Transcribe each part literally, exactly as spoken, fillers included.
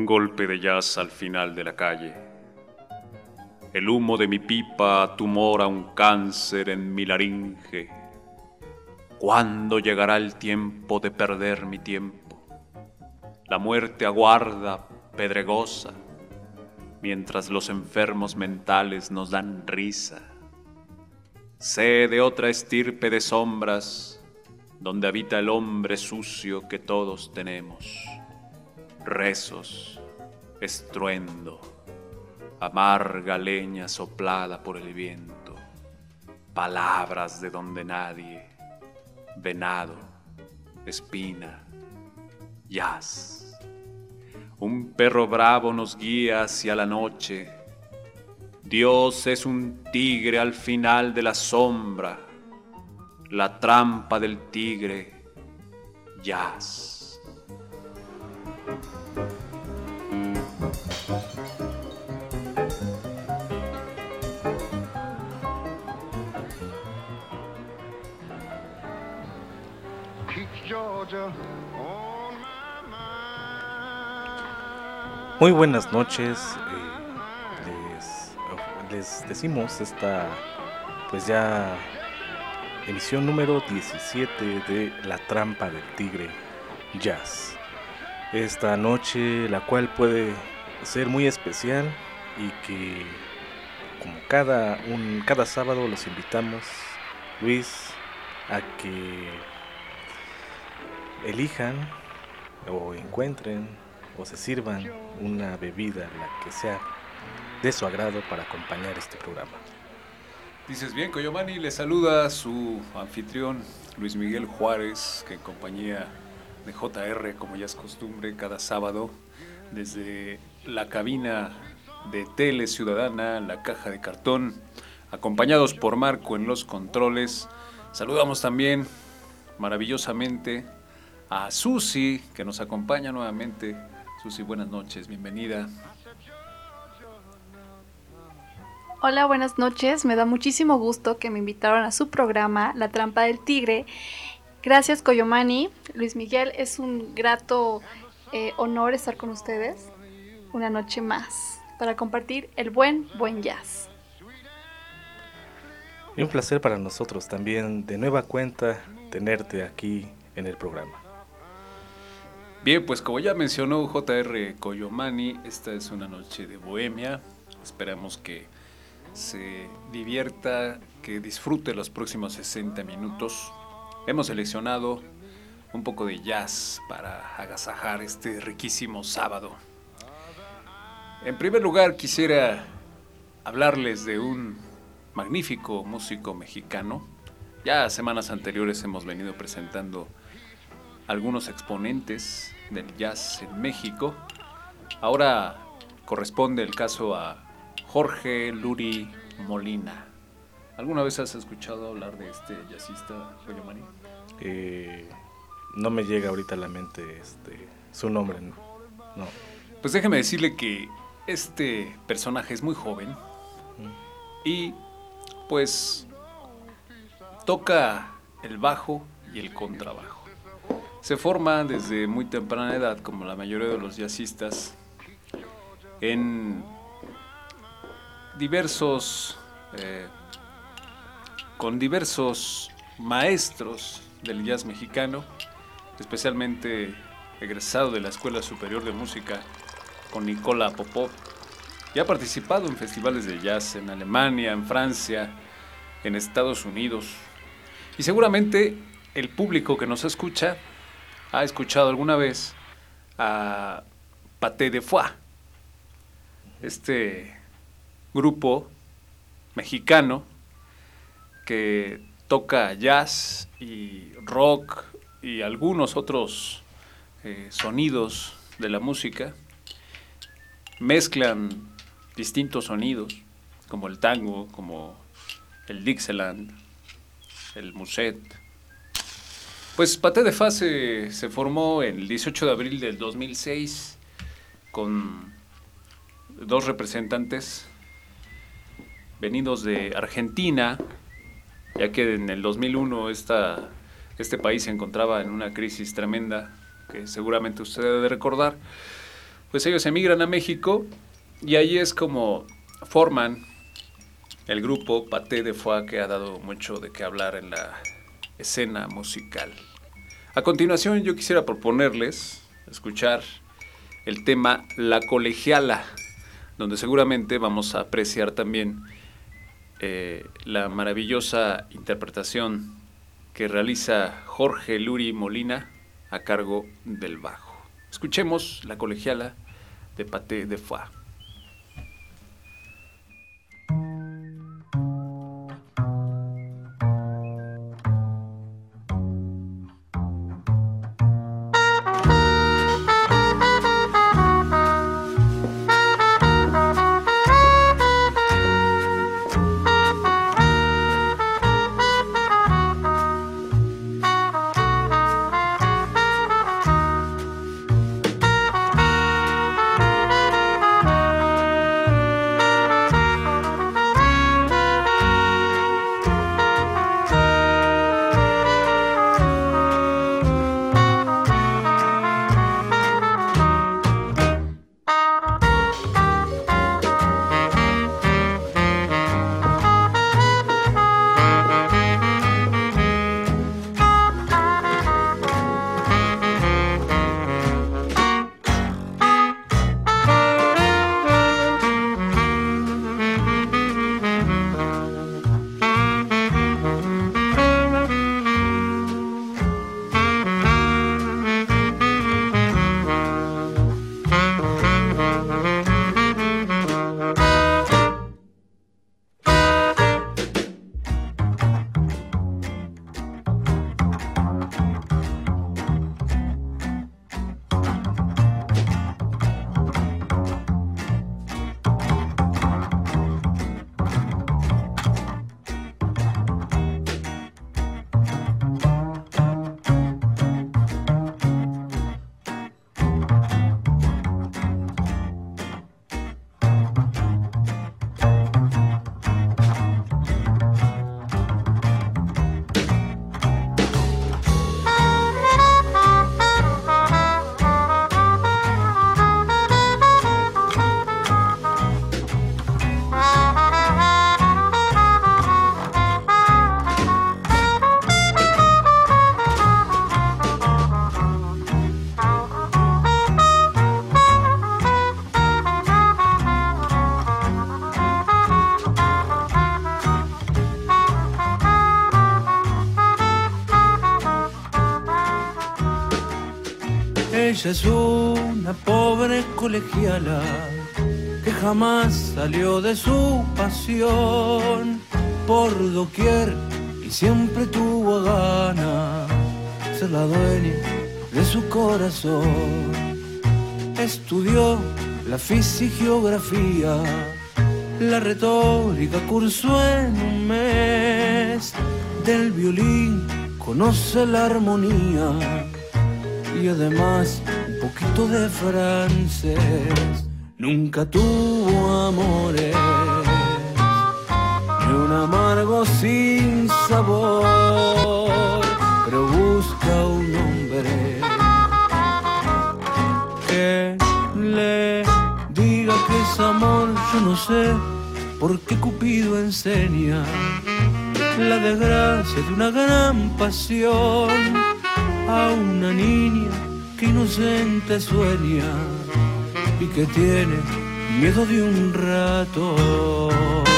Un golpe de jazz al final de la calle. El humo de mi pipa tumora un cáncer en mi laringe. ¿Cuándo llegará el tiempo de perder mi tiempo? La muerte aguarda, pedregosa, mientras los enfermos mentales nos dan risa. Sé de otra estirpe de sombras, donde habita el hombre sucio que todos tenemos. Rezos, estruendo, amarga leña soplada por el viento, palabras de donde nadie, venado, espina, jazz. Un perro bravo nos guía hacia la noche. Dios es un tigre al final de la sombra, la trampa del tigre, jazz. Muy buenas noches, eh, les, les decimos esta pues ya emisión número diecisiete de La Trampa del Tigre Jazz. Esta noche, la cual puede ser muy especial y que como cada, un, cada sábado los invitamos, Luis, a que elijan o encuentren o se sirvan una bebida, la que sea de su agrado, para acompañar este programa. Dices bien, Coyomani. Le saluda su anfitrión Luis Miguel Juárez, que en compañía de J R, como ya es costumbre, cada sábado desde la cabina de Tele Ciudadana, la caja de cartón, acompañados por Marco en los controles. Saludamos también maravillosamente a Susi, que nos acompaña nuevamente. Susi, buenas noches, bienvenida. Hola, buenas noches. Me da muchísimo gusto que me invitaron a su programa La Trampa del Tigre. Gracias, Coyomani. Luis Miguel, es un grato eh, honor estar con ustedes una noche más para compartir el buen, buen jazz. Y un placer para nosotros también, de nueva cuenta, tenerte aquí en el programa. Bien, pues como ya mencionó J R Coyomani, esta es una noche de bohemia. Esperamos que se divierta, que disfrute los próximos sesenta minutos. Hemos seleccionado un poco de jazz para agasajar este riquísimo sábado. En primer lugar, quisiera hablarles de un magnífico músico mexicano. Ya semanas anteriores hemos venido presentando algunos exponentes del jazz en México. Ahora corresponde el caso a Jorge Luri Molina. ¿Alguna vez has escuchado hablar de este jazzista, Coyomani? Eh, no me llega ahorita a la mente este, su nombre, no. no. Pues déjeme decirle que este personaje es muy joven mm. y pues toca el bajo y el contrabajo. Se forma desde muy temprana edad, como la mayoría de los jazzistas, en diversos, eh, con diversos maestros del jazz mexicano, especialmente egresado de la Escuela Superior de Música con Nicola Popov, y ha participado en festivales de jazz en Alemania, en Francia, en Estados Unidos. Y seguramente el público que nos escucha ha escuchado alguna vez a Paté de Foix, este grupo mexicano que toca jazz y rock y algunos otros eh, sonidos de la música. Mezclan distintos sonidos, como el tango, como el Dixieland, el Musette. Pues Paté de Foix se, se formó el dieciocho de abril del dos mil seis con dos representantes venidos de Argentina, ya que en el dos mil uno esta, este país se encontraba en una crisis tremenda que seguramente usted debe recordar. pues ellos emigran a México y ahí es como forman el grupo Paté de Foix, que ha dado mucho de qué hablar en la escena musical. A continuación yo quisiera proponerles escuchar el tema La Colegiala, donde seguramente vamos a apreciar también eh, la maravillosa interpretación que realiza Jorge Luri Molina a cargo del bajo. Escuchemos La Colegiala de Paté de Foix. Ella es una pobre colegiala que jamás salió de su pasión por doquier y siempre tuvo gana ser la dueña de su corazón. Estudió la fisigeografía, la retórica cursó en un mes, del violín conoce la armonía y además un poquito de francés. Nunca tuvo amores, ni un amargo sin sabor, pero busca un hombre que le diga que es amor. Yo no sé por qué Cupido enseña la desgracia de una gran pasión a una niña que inocente sueña y que tiene miedo de un ratón.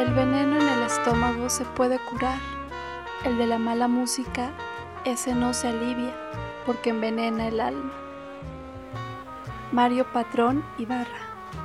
El veneno en el estómago se puede curar, el de la mala música, ese no se alivia, porque envenena el alma. Mario Patrón Ibarra.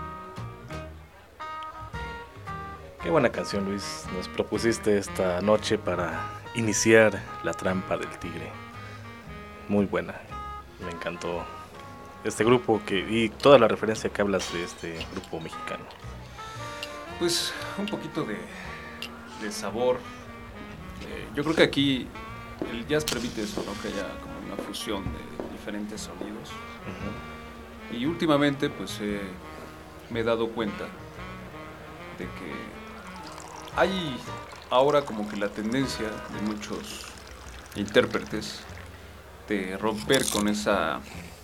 Qué buena canción, Luis, nos propusiste esta noche para iniciar La Trampa del Tigre. Muy buena, me encantó este grupo que, y toda la referencia que hablas de este grupo mexicano. Pues un poquito de, de sabor. Eh, yo creo que aquí el jazz permite eso, ¿no? Que haya como una fusión de diferentes sonidos. Uh-huh. Y últimamente pues eh, me he dado cuenta de que hay ahora como que la tendencia de muchos intérpretes de romper con esa,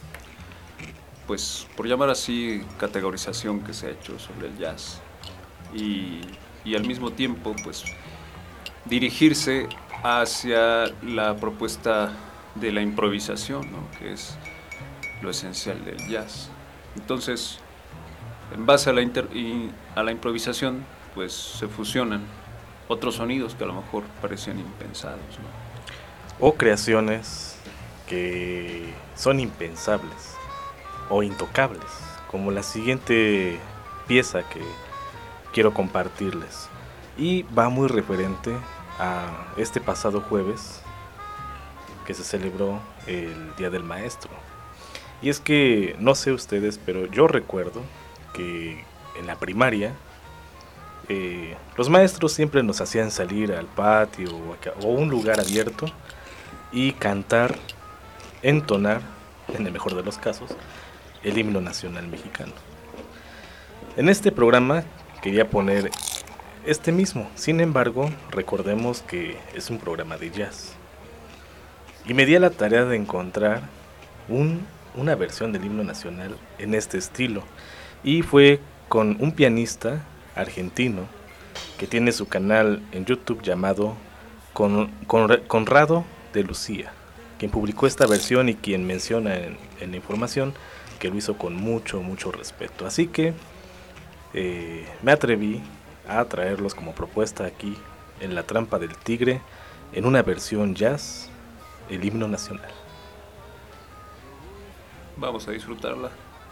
pues por llamar así, categorización que se ha hecho sobre el jazz. Y, y al mismo tiempo pues dirigirse hacia la propuesta de la improvisación, ¿no? Que es lo esencial del jazz. Entonces, en base a la, inter, y a la improvisación pues se fusionan otros sonidos que a lo mejor parecían impensados, ¿no? O creaciones que son impensables o intocables, como la siguiente pieza que quiero compartirles, y va muy referente a este pasado jueves que se celebró el Día del Maestro. Y es que, no sé ustedes, pero yo recuerdo que en la primaria eh, los maestros siempre nos hacían salir al patio o a un lugar abierto y cantar, entonar, en el mejor de los casos, el himno nacional mexicano. En este programa quería poner este mismo, sin embargo, recordemos que es un programa de jazz. Y me di a la tarea de encontrar un, una versión del himno nacional en este estilo. Y fue con un pianista argentino que tiene su canal en YouTube llamado Con, Con, Conrado de Lucía, quien publicó esta versión y quien menciona en, en la información que lo hizo con mucho, mucho respeto. Así que eh, me atreví a traerlos como propuesta aquí en La Trampa del Tigre, en una versión jazz, el himno nacional. Vamos a disfrutarla.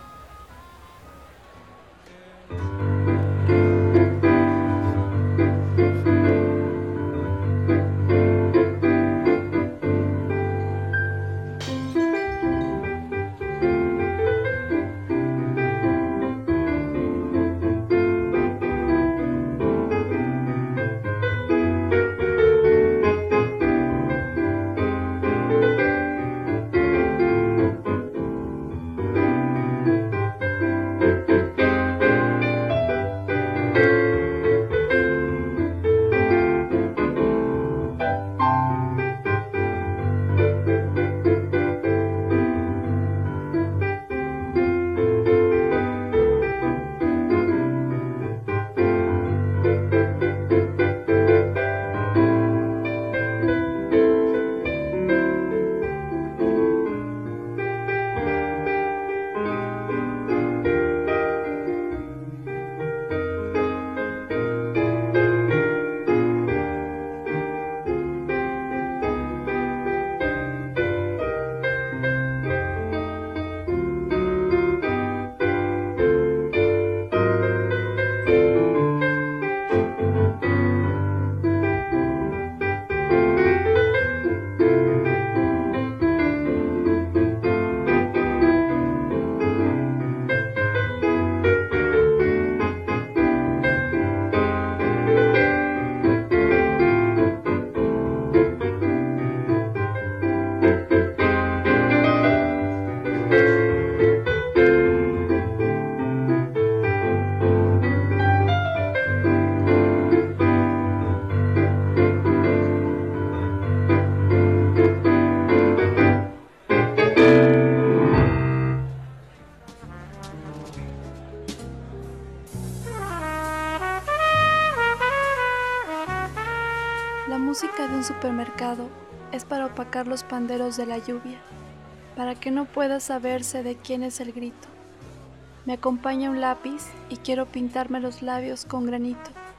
música de un supermercado es para opacar los panderos de la lluvia, para que no pueda saberse de quién es el grito. Me acompaña un lápiz y quiero pintarme los labios con granito,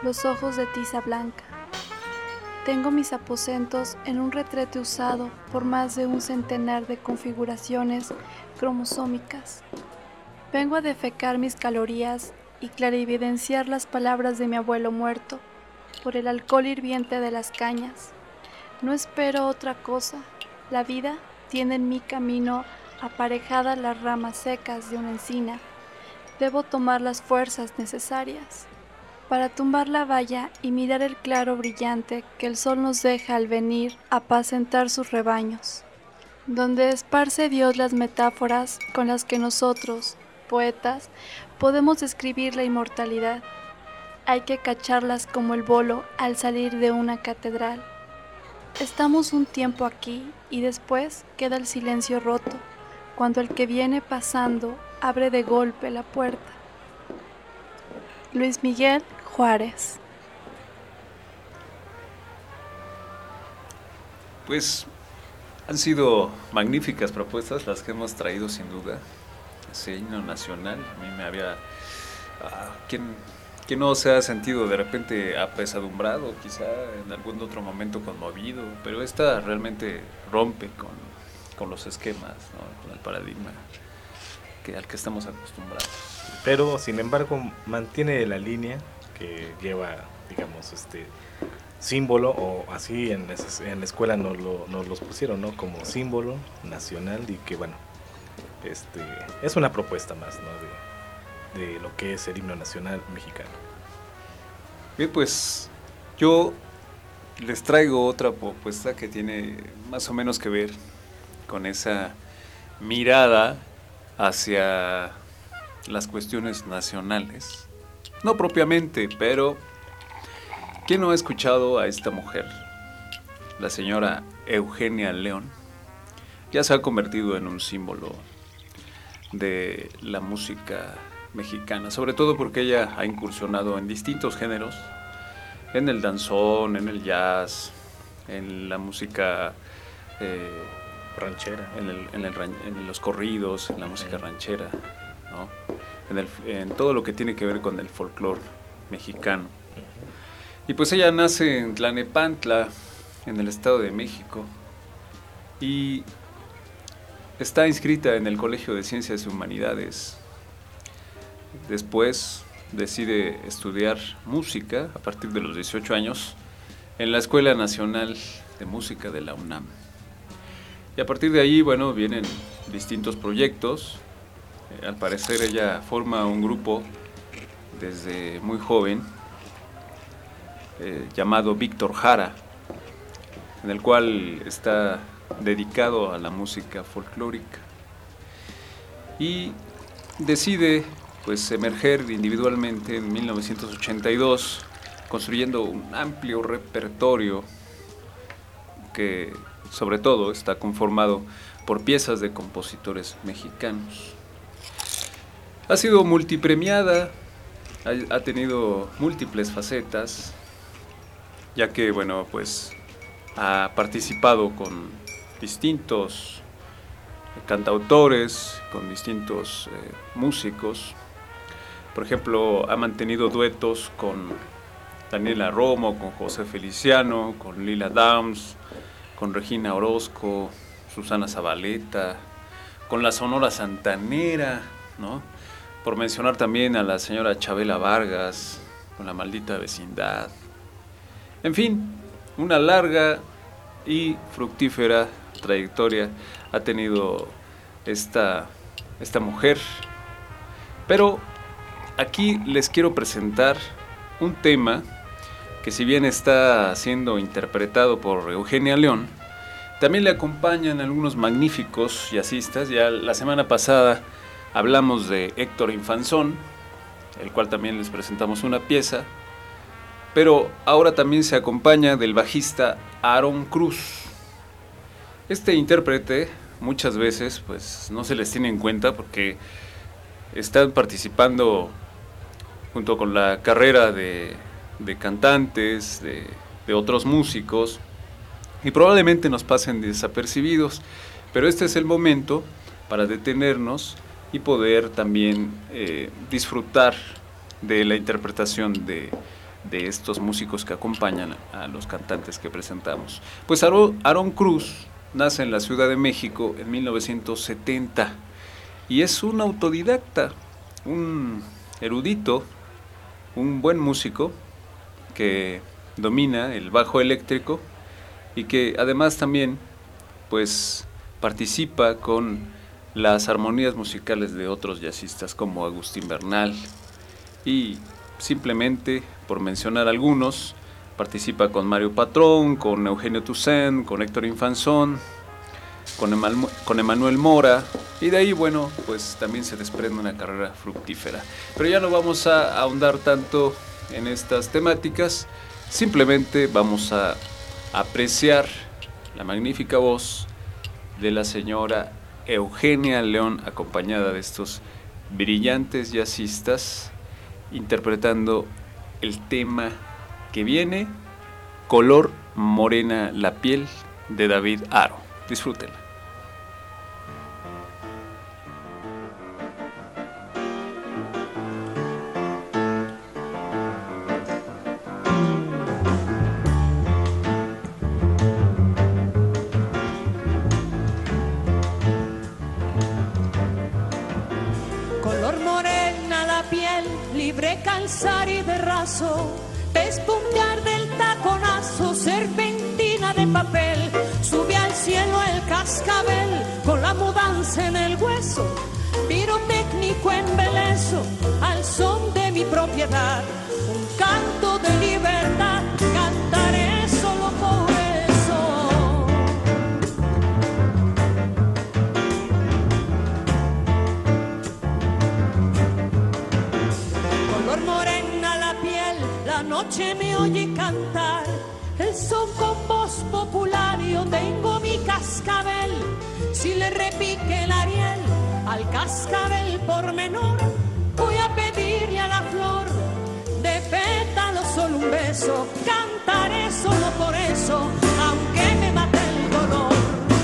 los ojos de tiza blanca. Tengo mis aposentos en un retrete usado por más de un centenar de configuraciones cromosómicas. Vengo a defecar mis calorías y clarividenciar las palabras de mi abuelo muerto por el alcohol hirviente de las cañas. No espero otra cosa. La vida tiene en mi camino aparejadas las ramas secas de una encina. Debo tomar las fuerzas necesarias para tumbar la valla y mirar el claro brillante que el sol nos deja al venir a apacentar sus rebaños, donde esparce Dios las metáforas con las que nosotros, poetas, podemos describir la inmortalidad. Hay que cacharlas como el bolo al salir de una catedral. Estamos un tiempo aquí y después queda el silencio roto, cuando el que viene pasando abre de golpe la puerta. Luis Miguel Juárez. Pues han sido magníficas propuestas las que hemos traído, sin duda. Ese himno nacional, a mí me había... Ah, ¿quién, ¿Quién no se ha sentido de repente apesadumbrado, quizá en algún otro momento conmovido? Pero esta realmente rompe con, con los esquemas, ¿no? Con el paradigma que, al que estamos acostumbrados. Pero, sin embargo, mantiene la línea que lleva, digamos, este símbolo, o así en, en la escuela nos, lo, nos los pusieron, ¿no? Como símbolo nacional, y que, bueno, este es una propuesta más, ¿no? De, de lo que es el himno nacional mexicano. Bien, pues yo les traigo otra propuesta que tiene más o menos que ver con esa mirada hacia las cuestiones nacionales. No propiamente, pero ¿quién no ha escuchado a esta mujer? La señora Eugenia León ya se ha convertido en un símbolo de la música mexicana, sobre todo porque ella ha incursionado en distintos géneros, en el danzón, en el jazz, en la música eh, ranchera, en, el, en, el, en los corridos, en la música ranchera, ¿no? En, el, en todo lo que tiene que ver con el folclore mexicano. Y pues ella nace en Tlalnepantla, en el Estado de México, y está inscrita en el Colegio de Ciencias y Humanidades. Después decide estudiar música a partir de los dieciocho años en la Escuela Nacional de Música de la UNAM. Y a partir de ahí, bueno, vienen distintos proyectos. Eh, al parecer ella forma un grupo desde muy joven eh, llamado Víctor Jara, en el cual está dedicado a la música folclórica. Y decide pues emerger individualmente en mil novecientos ochenta y dos, construyendo un amplio repertorio que sobre todo está conformado por piezas de compositores mexicanos. Ha sido multipremiada, ha, ha tenido múltiples facetas, ya que bueno, pues ha participado con distintos cantautores, con distintos eh, músicos. Por ejemplo, ha mantenido duetos con Daniela Romo, con José Feliciano, con Lila Downs, con Regina Orozco, Susana Zabaleta, con la Sonora Santanera, ¿no? Por mencionar también a la señora Chabela Vargas, con La Maldita Vecindad. En fin, una larga y fructífera trayectoria ha tenido esta, esta mujer. Pero aquí les quiero presentar un tema que, si bien está siendo interpretado por Eugenia León, también le acompañan algunos magníficos jazzistas. Ya la semana pasada hablamos de Héctor Infanzón, el cual también les presentamos una pieza, pero ahora también se acompaña del bajista Aarón Cruz. Este intérprete muchas veces pues no se les tiene en cuenta porque están participando junto con la carrera de, de cantantes, de, de otros músicos, y probablemente nos pasen desapercibidos, pero este es el momento para detenernos y poder también eh, disfrutar de la interpretación de de estos músicos que acompañan a los cantantes que presentamos. Pues Aarón Cruz nace en la Ciudad de México en mil novecientos setenta y es un autodidacta, un erudito, un buen músico que domina el bajo eléctrico y que además también pues participa con las armonías musicales de otros jazzistas como Agustín Bernal y simplemente por mencionar algunos, participa con Mario Patrón, con Eugenio Toussaint, con Héctor Infanzón, con, Emal, con Emanuel Mora, y de ahí, bueno, pues también se desprende una carrera fructífera. Pero ya no vamos a ahondar tanto en estas temáticas, simplemente vamos a apreciar la magnífica voz de la señora Eugenia León, acompañada de estos brillantes jazzistas, interpretando el tema que viene, Color morena la piel, de David Haro. Disfrútenla. Color morena la piel, libre calzar y de raso, despuntear del taconazo, serpentina de papel, sube al cielo el cascabel, con la mudanza en el hueso, pirotécnico embeleso, al son de mi propiedad, un canto de libertad, cantaré solo por eso. Color morena la piel, la noche me oye cantar, el son con voz popular, yo tengo mi cascabel, si le repique el ariel al cascabel por menor, voy a pedirle a la flor de pétalos solo un beso, cantaré solo por eso, aunque me mate el dolor.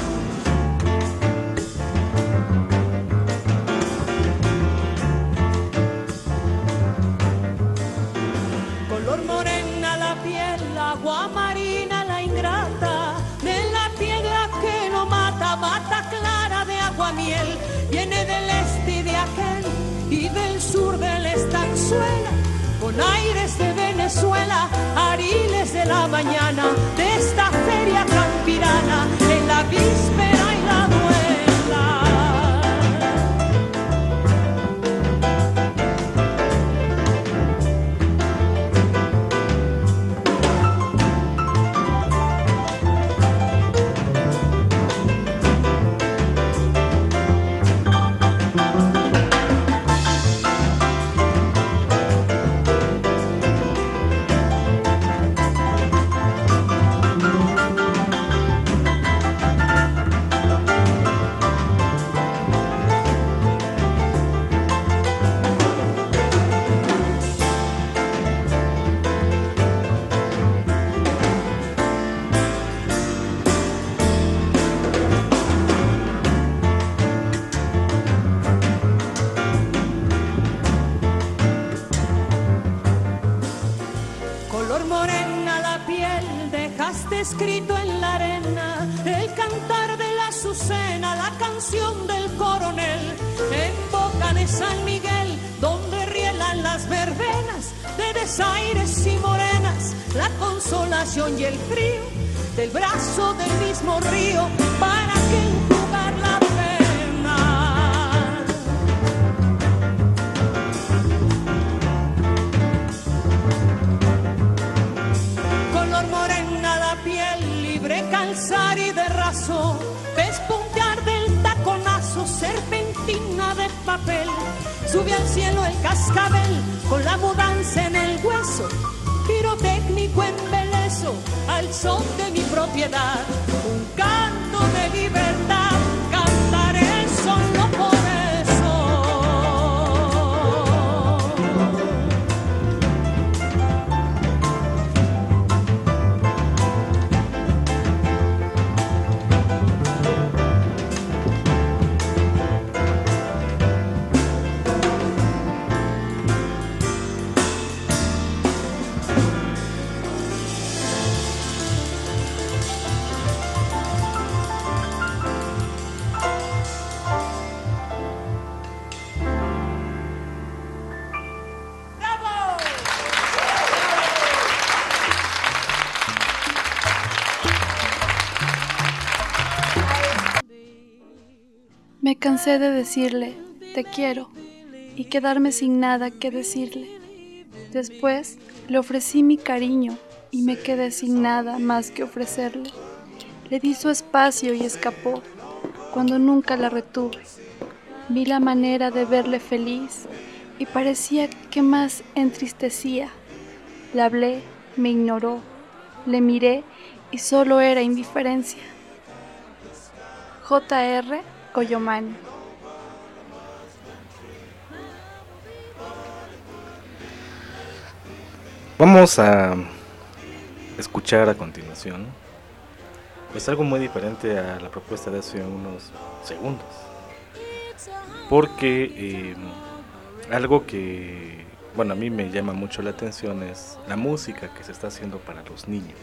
Color morena la piel, agua marina la ingrata, de la piedra que no mata, mata clara de agua miel, viene del este y de aquel, y del sur del estanzuela, con aires de Venezuela, ariles de la mañana, de esta feria campirana, en la víspera y la duela. Escrito en la arena, el cantar de la azucena, la canción del coronel, en boca de San Miguel, donde rielan las verbenas de desaires y morenas, la consolación y el frío del brazo del mismo río, para que enjugar la pena. Color morena la piel, libre calzar y de raso, despuntear del taconazo, serpentina de papel, sube al cielo el cascabel, con la mudanza en el hueso, pirotécnico embeleso, al son de mi propiedad, un canto de libertad, cantaré solo por eso. Me cansé de decirle, te quiero, y quedarme sin nada que decirle. Después le ofrecí mi cariño y me quedé sin nada más que ofrecerle. Le di su espacio y escapó, cuando nunca la retuve. Vi la manera de verle feliz y parecía que más entristecía. Le hablé, me ignoró, le miré y solo era indiferencia. J R Coyomani. Vamos a escuchar a continuación pues algo muy diferente a la propuesta de hace unos segundos, porque eh, algo que, bueno, a mí me llama mucho la atención es la música que se está haciendo para los niños.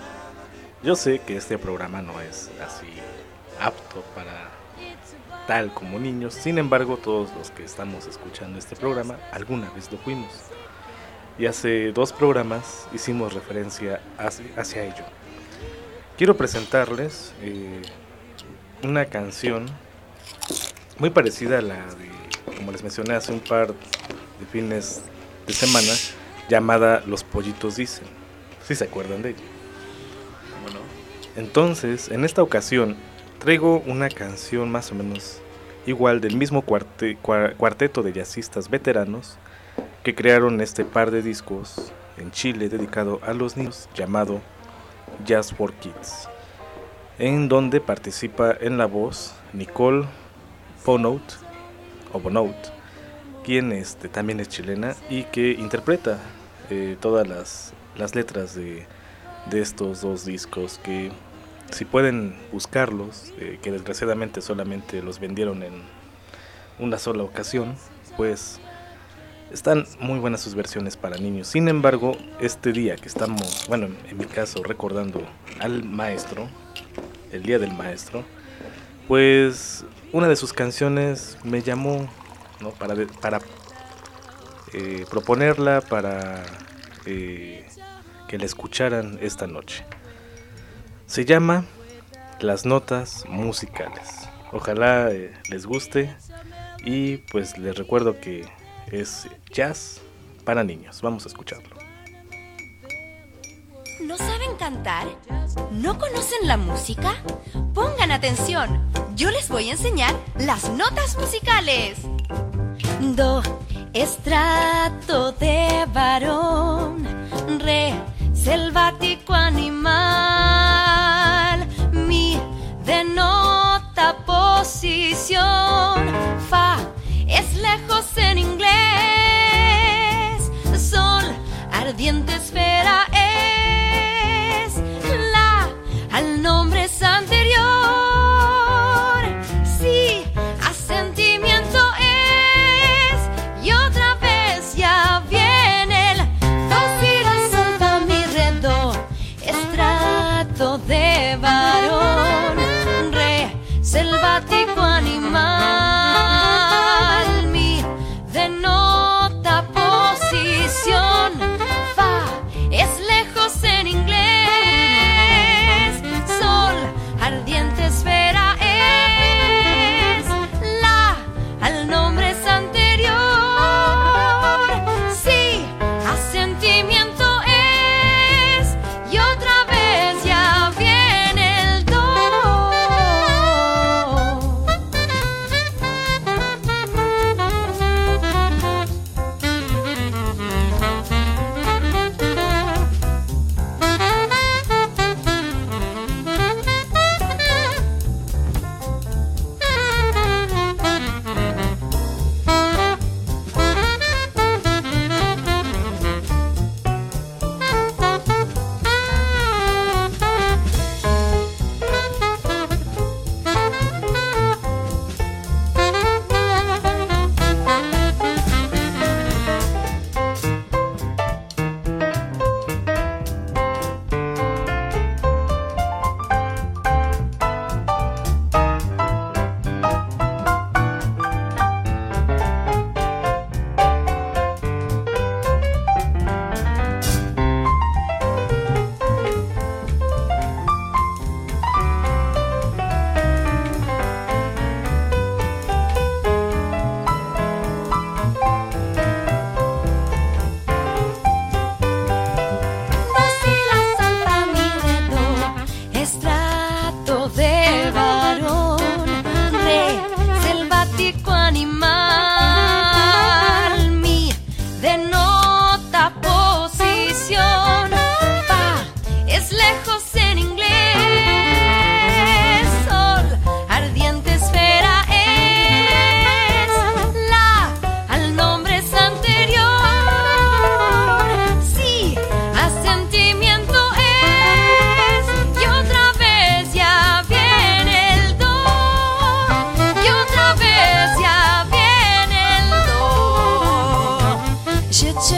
Yo sé que este programa no es así apto para tal como niños, sin embargo todos los que estamos escuchando este programa alguna vez lo fuimos. Y hace dos programas hicimos referencia hacia, hacia ello. Quiero presentarles eh, una canción muy parecida a la de, como les mencioné hace un par de fines de semana, llamada Los Pollitos Dicen. ¿Sí se acuerdan de ella? Bueno. Entonces, en esta ocasión, traigo una canción más o menos igual del mismo cuarte, cuarteto de jazzistas veteranos que crearon este par de discos en Chile dedicado a los niños, llamado Jazz for Kids, en donde participa en la voz Nicole Bonout, o Bonout, quien este, también es chilena y que interpreta eh, todas las, las letras de, de estos dos discos, que si pueden buscarlos, eh, que desgraciadamente solamente los vendieron en una sola ocasión, pues están muy buenas sus versiones para niños. Sin embargo, este día que estamos, bueno, en mi caso, recordando al maestro, el Día del Maestro, pues una de sus canciones me llamó, ¿no? para, de, para eh, proponerla, para eh, que la escucharan esta noche. Se llama Las Notas Musicales. Ojalá eh, les guste y pues les recuerdo que es jazz para niños. Vamos a escucharlo. ¿No saben cantar? ¿No conocen la música? Pongan atención, yo les voy a enseñar las notas musicales. Do, estrato de varón. Re, selvático animal. Mi, denota posición. Fa, es lejos en inglés. Sol, ardiente esfera es. La, al nombre es anterior. Si, asentimiento es. Y otra vez ya viene el do, si, la, sol, fa, mi, re, do. Estrato de varón. Re, selvático animal. Mi, de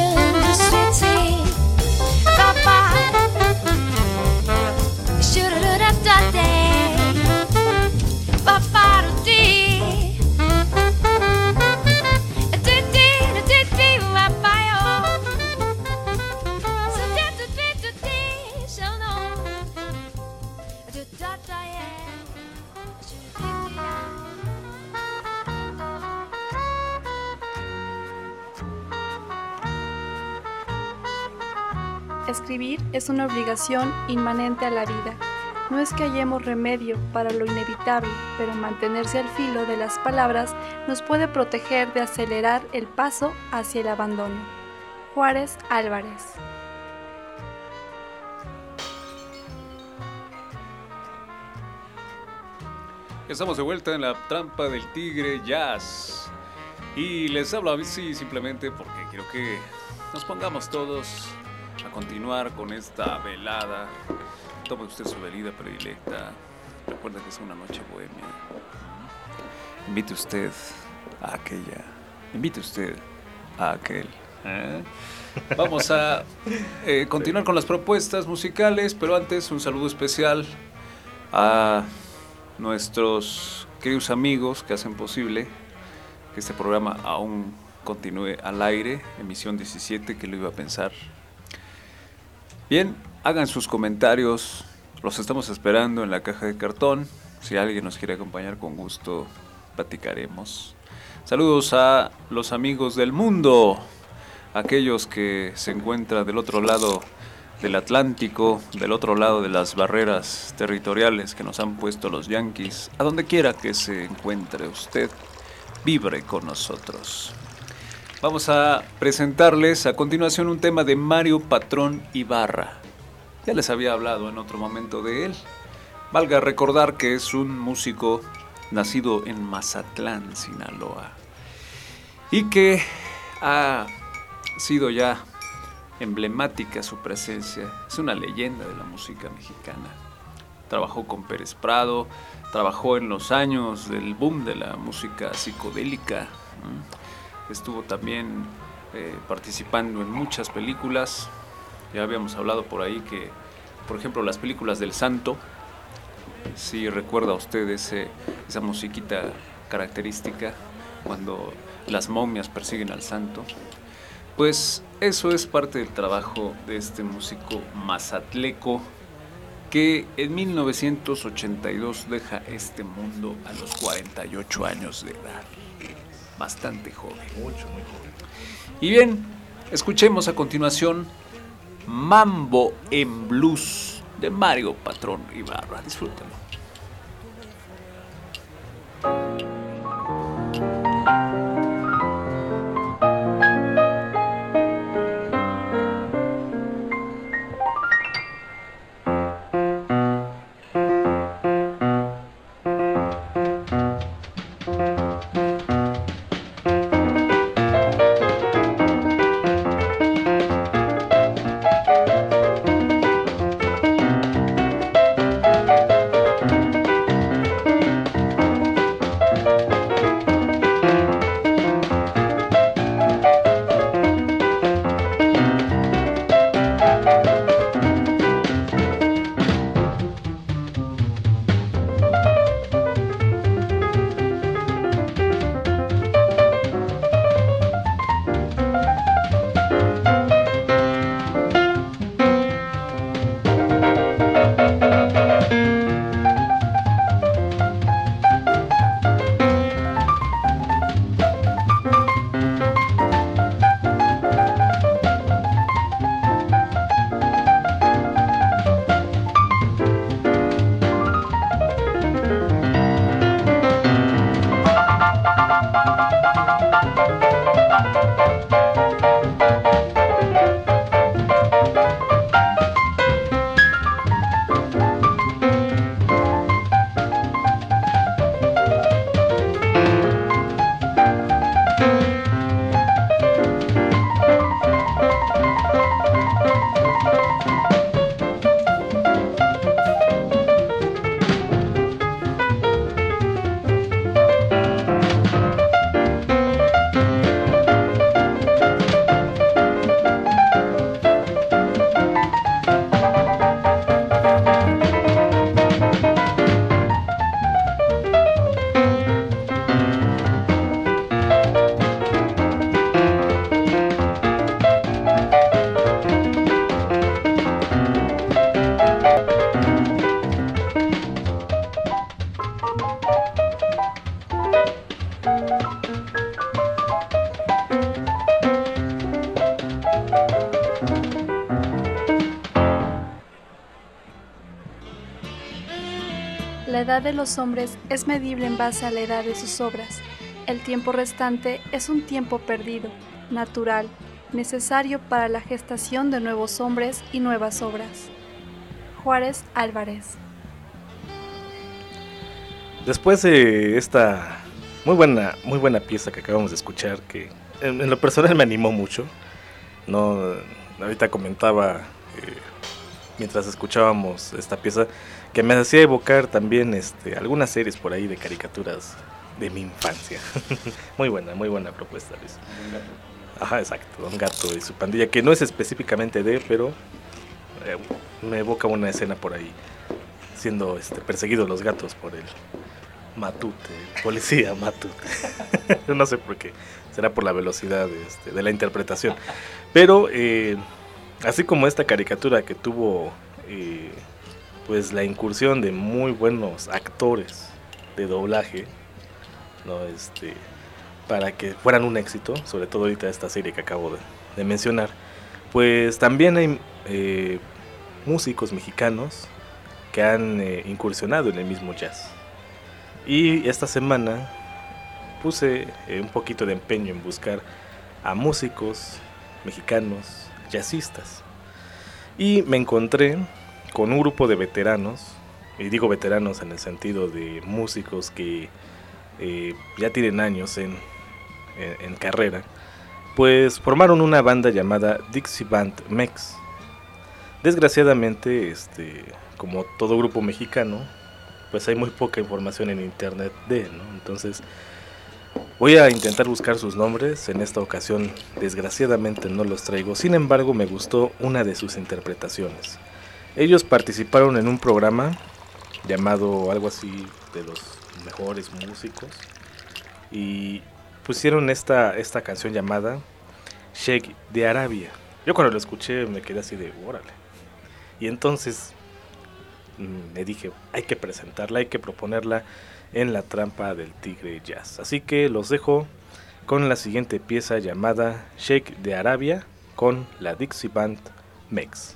the sweet tea. Papa, should have done that day. Papa, dee, dee dee dee dee, papa yo. So dee dee dee dee, so no, dee da da yeah. Escribir es una obligación inmanente a la vida. No es que hallemos remedio para lo inevitable, pero mantenerse al filo de las palabras nos puede proteger de acelerar el paso hacia el abandono. Juárez Álvarez. Estamos de vuelta en la trampa del tigre jazz. Y les hablo así simplemente porque quiero que nos pongamos todos a continuar con esta velada. Tome usted su bebida predilecta. Recuerda que es una noche bohemia. Invite usted a aquella. Invite usted a aquel. ¿Eh? Vamos a eh, continuar con las propuestas musicales, pero antes un saludo especial a nuestros queridos amigos que hacen posible que este programa aún continúe al aire. Emisión diecisiete, que lo iba a pensar. Bien, hagan sus comentarios, los estamos esperando en la caja de cartón. Si alguien nos quiere acompañar, con gusto platicaremos. Saludos a los amigos del mundo, aquellos que se encuentran del otro lado del Atlántico, del otro lado de las barreras territoriales que nos han puesto los yanquis. A donde quiera que se encuentre usted, vibre con nosotros. Vamos a presentarles a continuación un tema de Mario Patrón Ibarra. Ya les había hablado en otro momento de él. Valga recordar que es un músico nacido en Mazatlán, Sinaloa, y que ha sido ya emblemática su presencia. Es una leyenda de la música mexicana. Trabajó con Pérez Prado, trabajó en los años del boom de la música psicodélica. Estuvo también eh, participando en muchas películas. Ya habíamos hablado por ahí que, por ejemplo, las películas del Santo, si recuerda usted ese, esa musiquita característica cuando las momias persiguen al santo, pues eso es parte del trabajo de este músico mazatleco que en mil novecientos ochenta y dos deja este mundo a los cuarenta y ocho años de edad. Bastante joven. Mucho, muy joven. Y bien, escuchemos a continuación Mambo en Blues de Mario Patrón Ibarra. Disfrútenlo. La edad de los hombres es medible en base a la edad de sus obras. El tiempo restante es un tiempo perdido, natural, necesario para la gestación de nuevos hombres y nuevas obras. Juárez Álvarez. Después de esta muy buena, muy buena pieza que acabamos de escuchar, que en, en lo personal me animó mucho, no, ahorita comentaba eh, mientras escuchábamos esta pieza que me hacía evocar también este, algunas series por ahí de caricaturas de mi infancia. Muy buena, muy buena propuesta, Luis. Ajá, exacto, Don Gato y su pandilla, que no es específicamente de, pero eh, me evoca una escena por ahí, siendo este, perseguidos los gatos por el Matute, el policía Matute. No sé por qué, será por la velocidad este, de la interpretación. Pero, eh, así como esta caricatura que tuvo eh, pues la incursión de muy buenos actores de doblaje, ¿no? Este, para que fueran un éxito, sobre todo ahorita esta serie que acabo de, de mencionar, pues también hay eh, músicos mexicanos que han eh, incursionado en el mismo jazz. Y esta semana puse eh, un poquito de empeño en buscar a músicos mexicanos jazzistas. Y me encontré con un grupo de veteranos, y digo veteranos en el sentido de músicos que eh, ya tienen años en, en, en carrera, pues formaron una banda llamada Dixie Band Mex. Desgraciadamente, este, como todo grupo mexicano, pues hay muy poca información en internet de, ¿no? Entonces voy a intentar buscar sus nombres. En esta ocasión desgraciadamente no los traigo, sin embargo me gustó una de sus interpretaciones. Ellos participaron en un programa llamado algo así de los mejores músicos y pusieron esta, esta canción llamada Sheikh de Arabia. Yo cuando lo escuché me quedé así de órale, y entonces me dije, hay que presentarla, hay que proponerla en la trampa del Tigre Jazz. Así que los dejo con la siguiente pieza llamada Sheikh de Arabia con la Dixie Band Mex.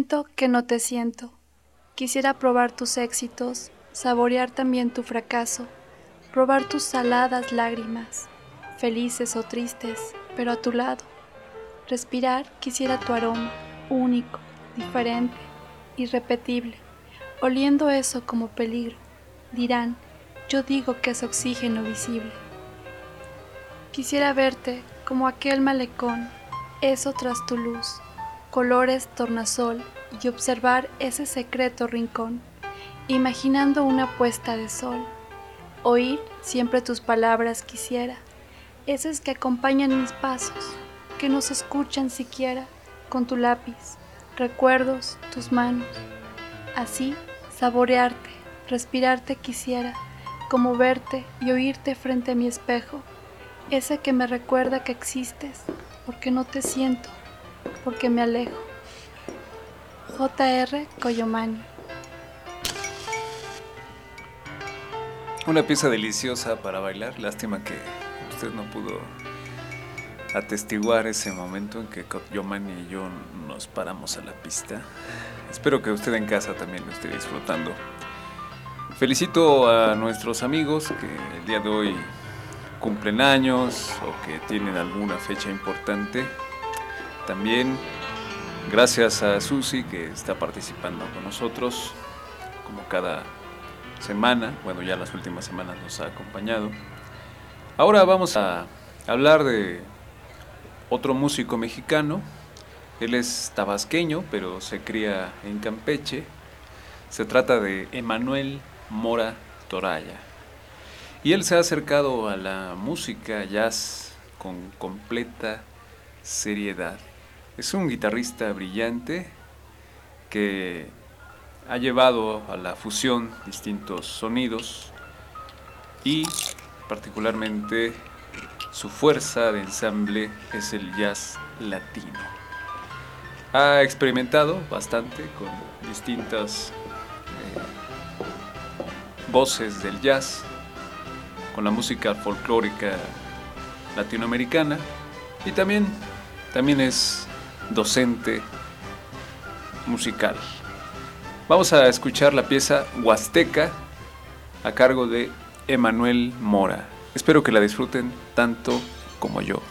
Siento que no te siento. Quisiera probar tus éxitos, saborear también tu fracaso, probar tus saladas lágrimas, felices o tristes, pero a tu lado. Respirar quisiera tu aroma, único, diferente, irrepetible, oliendo eso como peligro. Dirán, yo digo que es oxígeno visible. Quisiera verte como aquel malecón, eso tras tu luz, colores tornasol, y observar ese secreto rincón, imaginando una puesta de sol. Oír siempre tus palabras quisiera, esas que acompañan mis pasos, que no se escuchan siquiera, con tu lápiz, recuerdos, tus manos. Así, saborearte, respirarte quisiera, como verte y oírte frente a mi espejo, ese que me recuerda que existes, porque no te siento, porque me alejo. J R Coyomani. Una pieza deliciosa para bailar. Lástima que usted no pudo atestiguar ese momento en que Coyomani y yo nos paramos a la pista. Espero que usted en casa también lo esté disfrutando. Felicito a nuestros amigos que el día de hoy cumplen años o que tienen alguna fecha importante. También gracias a Susi, que está participando con nosotros como cada semana. Bueno, ya las últimas semanas nos ha acompañado. Ahora vamos a hablar de otro músico mexicano. Él es tabasqueño, pero se cría en Campeche. Se trata de Emanuel Mora Toraya. Y él se ha acercado a la música jazz con completa seriedad. Es un guitarrista brillante que ha llevado a la fusión distintos sonidos y particularmente su fuerza de ensamble es el jazz latino. Ha experimentado bastante con distintas eh, voces del jazz, con la música folclórica latinoamericana y también, también es docente musical. Vamos a escuchar la pieza Huasteca a cargo de Emanuel Mora. Espero que la disfruten tanto como yo.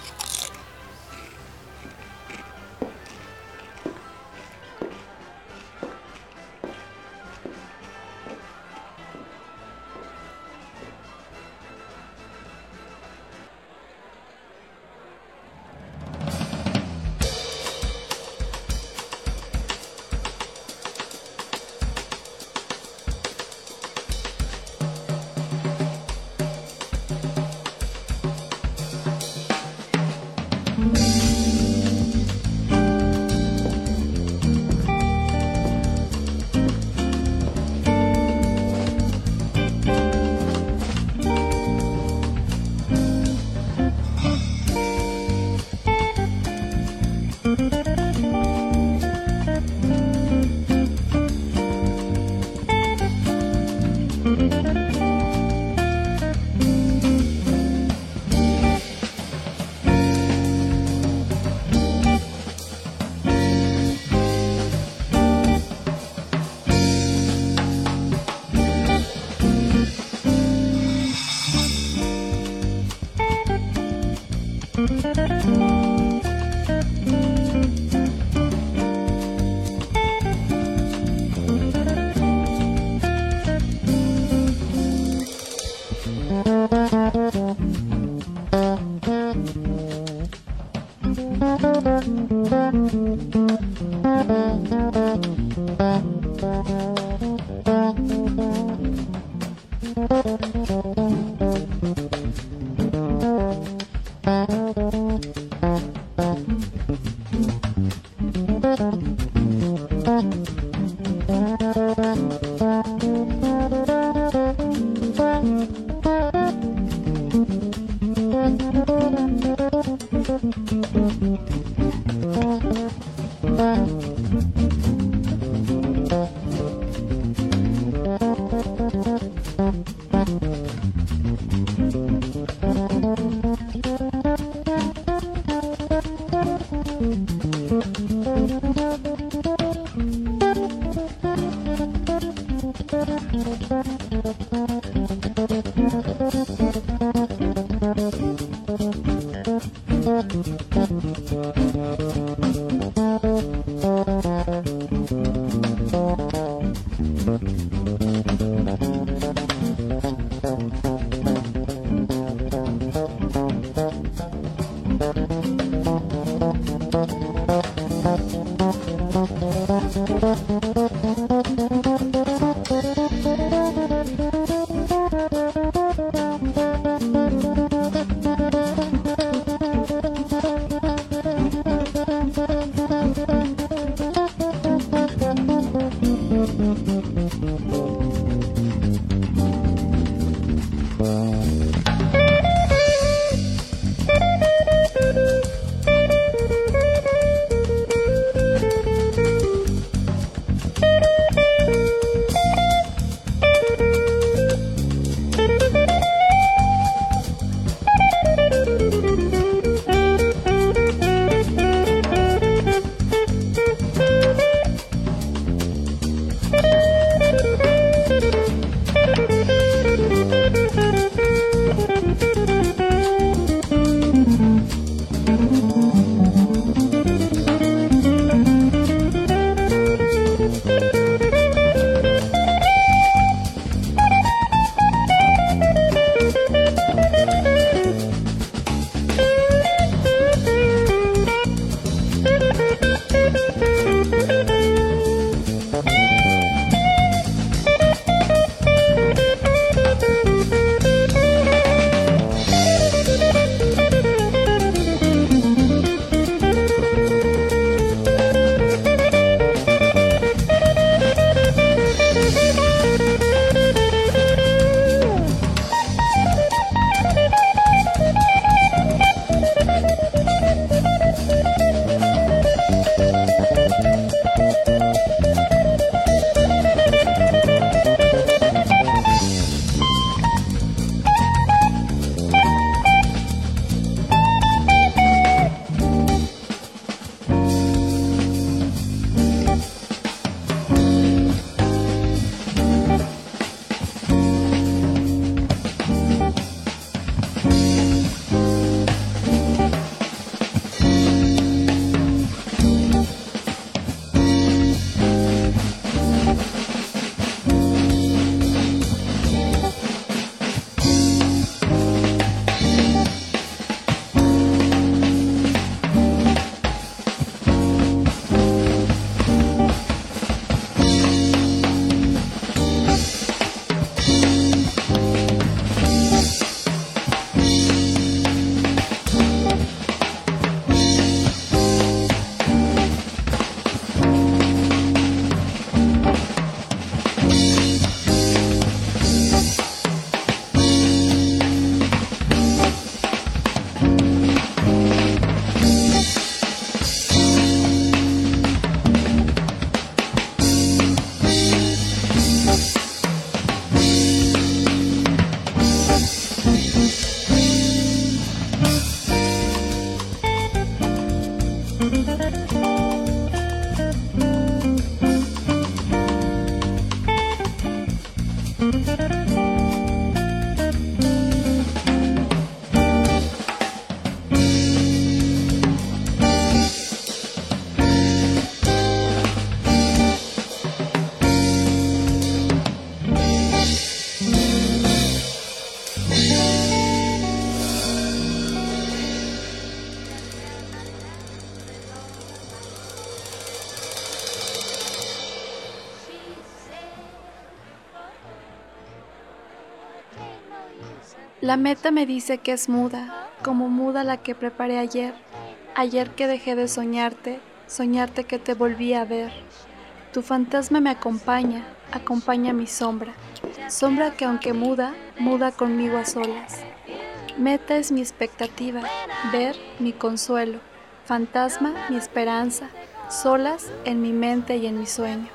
La meta me dice que es muda, como muda la que preparé ayer, ayer que dejé de soñarte, soñarte que te volví a ver. Tu fantasma me acompaña, acompaña mi sombra, sombra que aunque muda, muda conmigo a solas. Meta es mi expectativa, ver mi consuelo, fantasma mi esperanza, solas en mi mente y en mi sueño.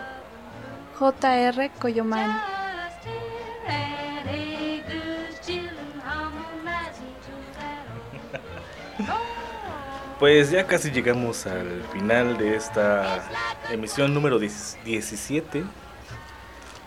J R Coyomani. Pues ya casi llegamos al final de esta emisión número diecisiete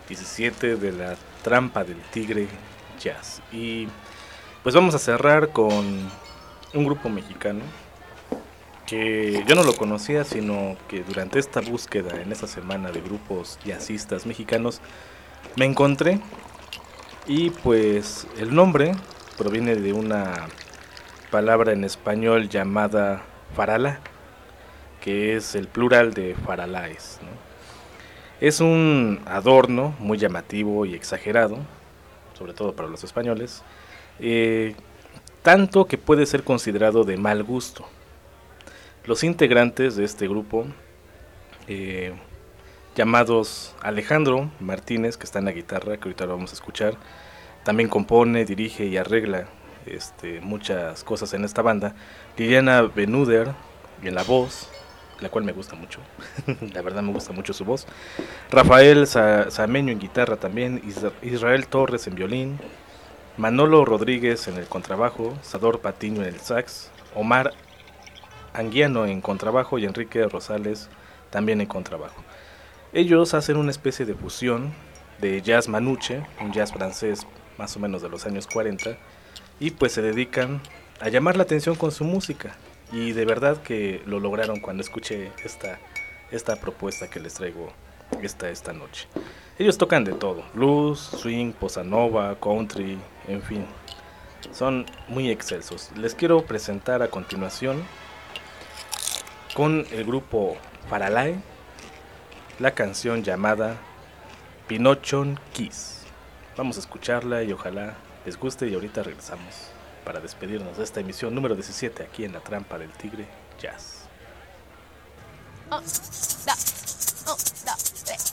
diecisiete de La Trampa del Tigre Jazz. Y pues vamos a cerrar con un grupo mexicano que yo no lo conocía, sino que durante esta búsqueda, en esta semana de grupos jazzistas mexicanos, me encontré. Y pues el nombre proviene de una palabra en español llamada farala, que es el plural de faralaes, ¿no? Es un adorno muy llamativo y exagerado, sobre todo para los españoles, eh, tanto que puede ser considerado de mal gusto. Los integrantes de este grupo, eh, llamados Alejandro Martínez, que está en la guitarra, que ahorita lo vamos a escuchar, también compone, dirige y arregla este, muchas cosas en esta banda. Liliana Benuder en la voz, la cual me gusta mucho, la verdad me gusta mucho su voz. Rafael Sa- Sameño en guitarra también, Isra- Israel Torres en violín, Manolo Rodríguez en el contrabajo, Sador Patiño en el sax, Omar Anguiano en contrabajo y Enrique Rosales también en contrabajo. Ellos hacen una especie de fusión de jazz manuche, un jazz francés más o menos de los años cuarenta, y pues se dedican a llamar la atención con su música, y de verdad que lo lograron cuando escuché esta, esta propuesta que les traigo esta, esta noche. Ellos tocan de todo, blues, swing, bossa nova, country, en fin, son muy excelsos. Les quiero presentar a continuación con el grupo Faralae la canción llamada Pinochon Kiss. Vamos a escucharla y ojalá les guste, y ahorita regresamos para despedirnos de esta emisión número diecisiete aquí en La Trampa del Tigre Jazz. Un, dos, un, dos, tres,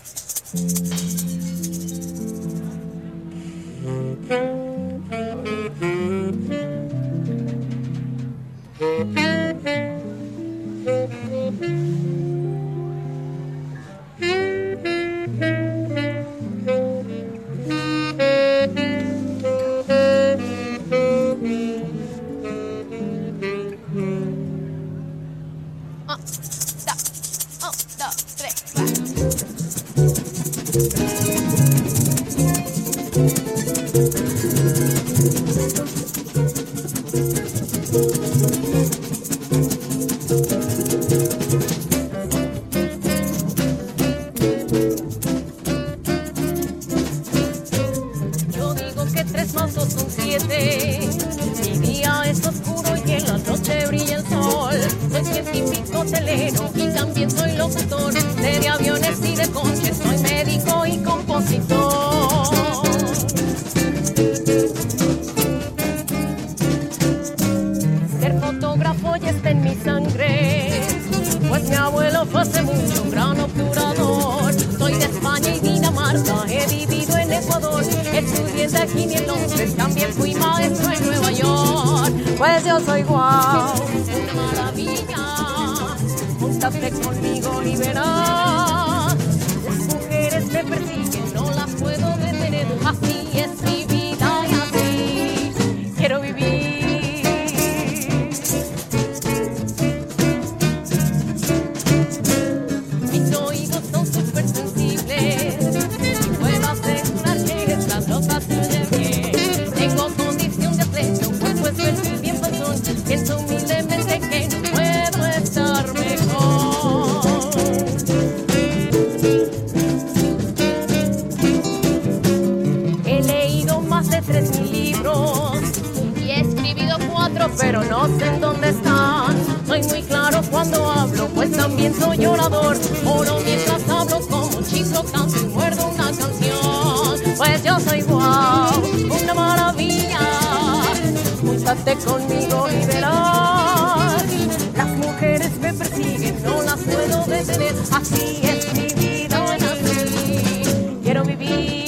Yo digo que tres más dos son siete. Mi día es oscuro y en la noche brilla el sol. Soy científico telero y también soy locutor de aviones y de coches. Soy médico y compositor. Ser fotógrafo ya está en mi sangre, pues mi abuelo fue hace mucho un gran obturador. Soy de España y Dinamarca, he vivido en Ecuador, estudié en Dakar y en Londres, también fui maestro en Nueva York. Pues yo soy guau, una maravilla, júntate conmigo y verás. Las mujeres me persiguen, no las puedo detener, así es mi vida y así quiero vivir. Mis oídos son súper sensibles, puedo asegurar que estas notas se oyen bien. Tengo condición de atleta, un cuerpo esbelto y bien panzón, pienso humildemente que no puedo estar mejor. He leído más de tres mil libros y he escribido cuatro, pero no sé en dónde están. Soy muy claro cuando hablo, pues también soy orador. Oro mientras hablo, como un chico canto y muerdo una canción. Pues yo soy guau, una maravilla, júntate conmigo y verás. Las mujeres me persiguen, no las puedo detener, así es mi vida y así quiero vivir.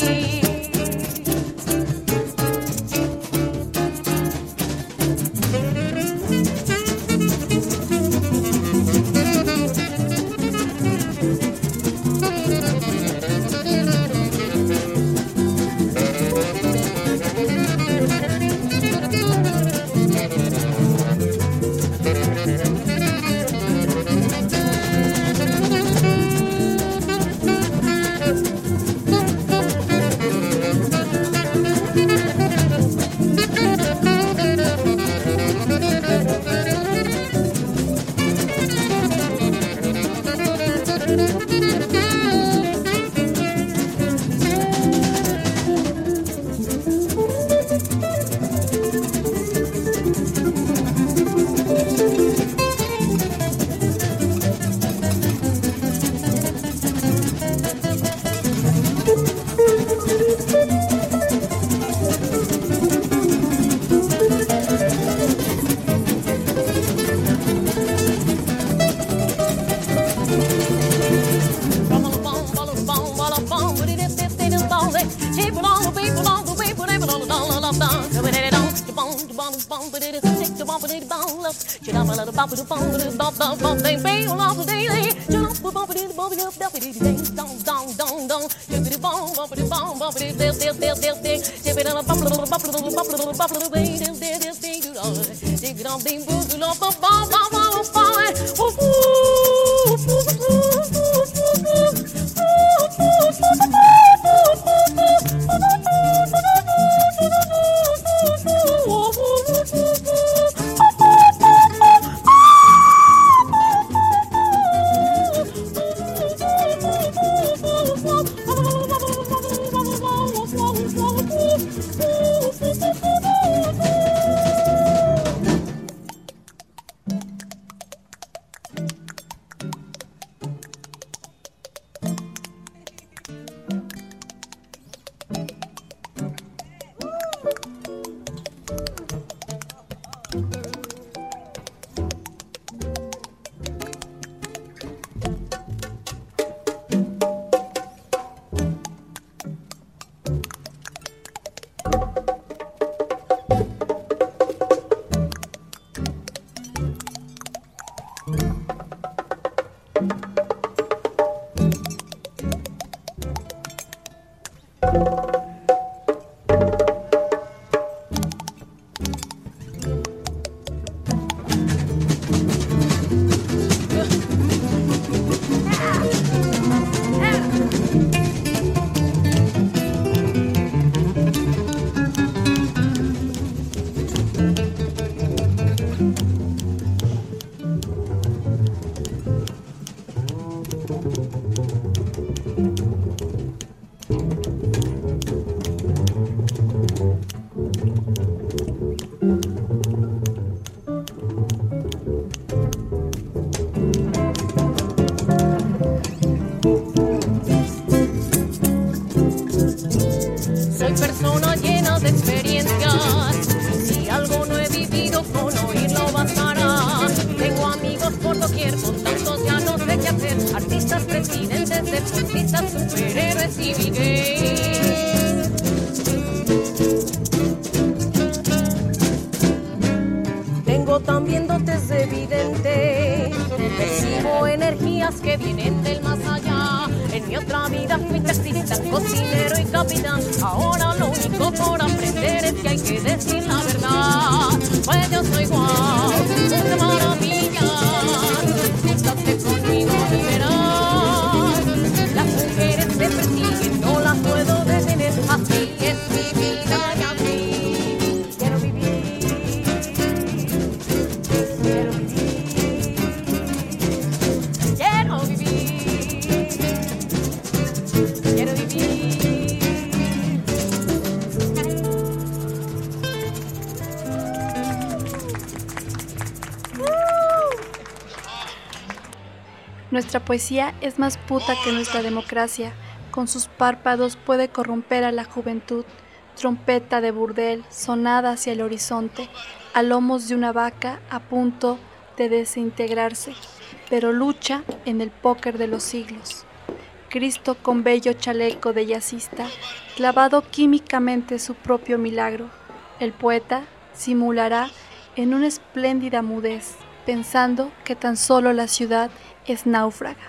Nuestra poesía es más puta que nuestra democracia. Con sus párpados puede corromper a la juventud. Trompeta de burdel, sonada hacia el horizonte, a lomos de una vaca a punto de desintegrarse, pero lucha en el póker de los siglos. Cristo con bello chaleco de jazzista, clavado químicamente su propio milagro. El poeta simulará en una espléndida mudez, pensando que tan solo la ciudad es náufraga.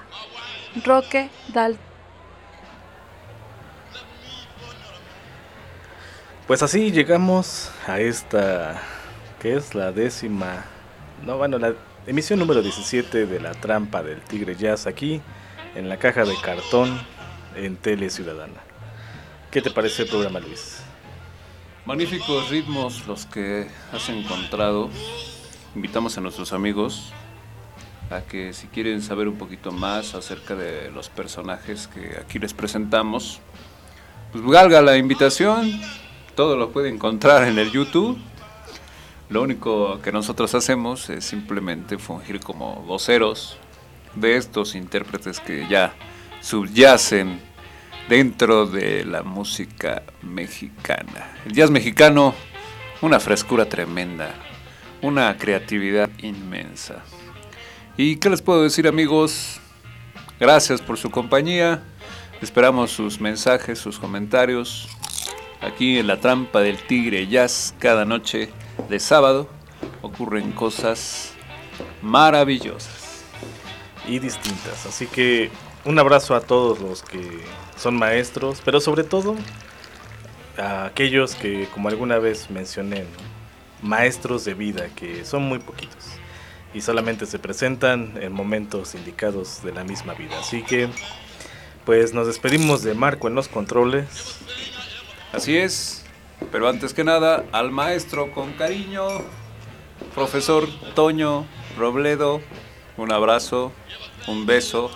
Roque Dal. Pues así llegamos a esta, que es la décima, no, bueno, la emisión número diecisiete de La Trampa del Tigre Jazz, aquí en la caja de cartón en Tele Ciudadana. ¿Qué te parece el programa, Luis? Magníficos ritmos los que has encontrado. Invitamos a nuestros amigos a que, si quieren saber un poquito más acerca de los personajes que aquí les presentamos, pues valga la invitación. Todo lo puede encontrar en el YouTube. Lo único que nosotros hacemos es simplemente fungir como voceros de estos intérpretes que ya subyacen dentro de la música mexicana. El jazz mexicano, una frescura tremenda, una creatividad inmensa. ¿Y qué les puedo decir, amigos? Gracias por su compañía. Esperamos sus mensajes, sus comentarios. Aquí en la Trampa del Tigre Jazz, cada noche de sábado ocurren cosas maravillosas y distintas. Así que un abrazo a todos los que son maestros, pero sobre todo a aquellos que, como alguna vez mencioné, ¿no? Maestros de vida, que son muy poquitos y solamente se presentan en momentos indicados de la misma vida. Así que pues nos despedimos de Marco en los controles. Así es, pero antes que nada, al maestro con cariño, profesor Toño Robledo, un abrazo, un beso.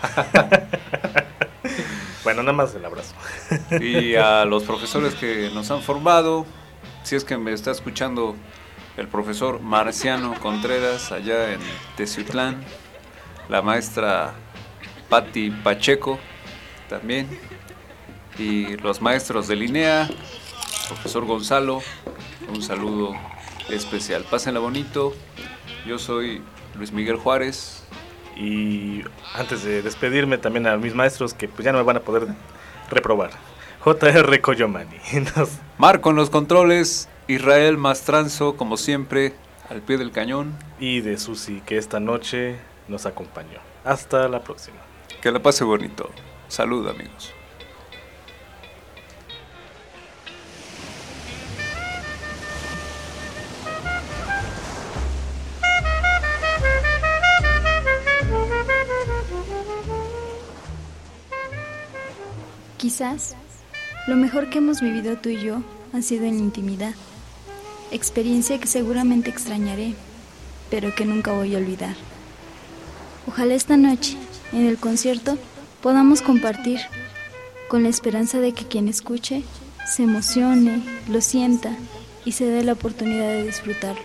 Bueno, nada más el abrazo. Y a los profesores que nos han formado, si es que me está escuchando el profesor Marciano Contreras allá en Teciutlán, la maestra Patti Pacheco también, y los maestros de Linea, profesor Gonzalo, un saludo especial. Pásenla bonito. Yo soy Luis Miguel Juárez. Y antes de despedirme también a mis maestros que pues ya no me van a poder reprobar. J R Coyomani. Nos... Marco en los controles, Israel Mastranzo como siempre al pie del cañón. Y de Susi que esta noche nos acompañó. Hasta la próxima. Que la pase bonito. Salud, amigos. Quizás lo mejor que hemos vivido tú y yo ha sido en la intimidad, experiencia que seguramente extrañaré, pero que nunca voy a olvidar. Ojalá esta noche, en el concierto, podamos compartir, con la esperanza de que quien escuche se emocione, lo sienta y se dé la oportunidad de disfrutarlo.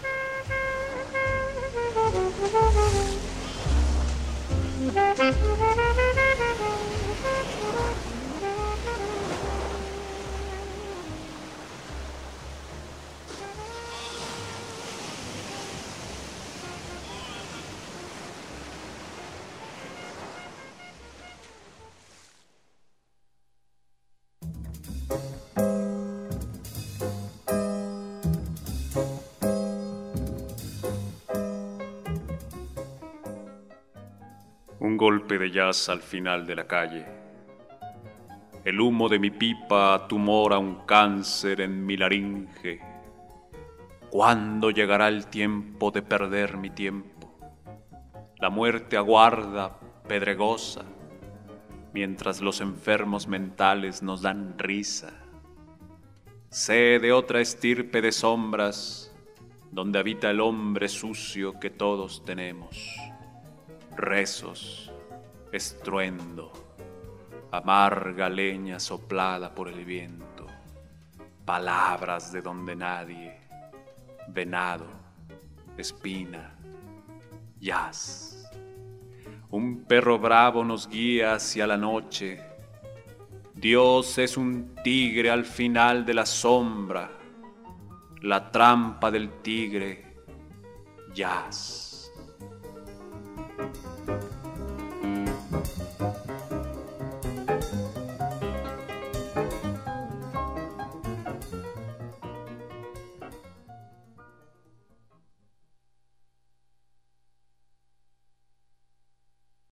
Un golpe de jazz al final de la calle. El humo de mi pipa tumora un cáncer en mi laringe. ¿Cuándo llegará el tiempo de perder mi tiempo? La muerte aguarda, pedregosa, mientras los enfermos mentales nos dan risa. Sé de otra estirpe de sombras, donde habita el hombre sucio que todos tenemos. Rezos, estruendo, amarga leña soplada por el viento, palabras de donde nadie, venado, espina, jazz. Un perro bravo nos guía hacia la noche. Dios es un tigre al final de la sombra, la trampa del tigre, jazz.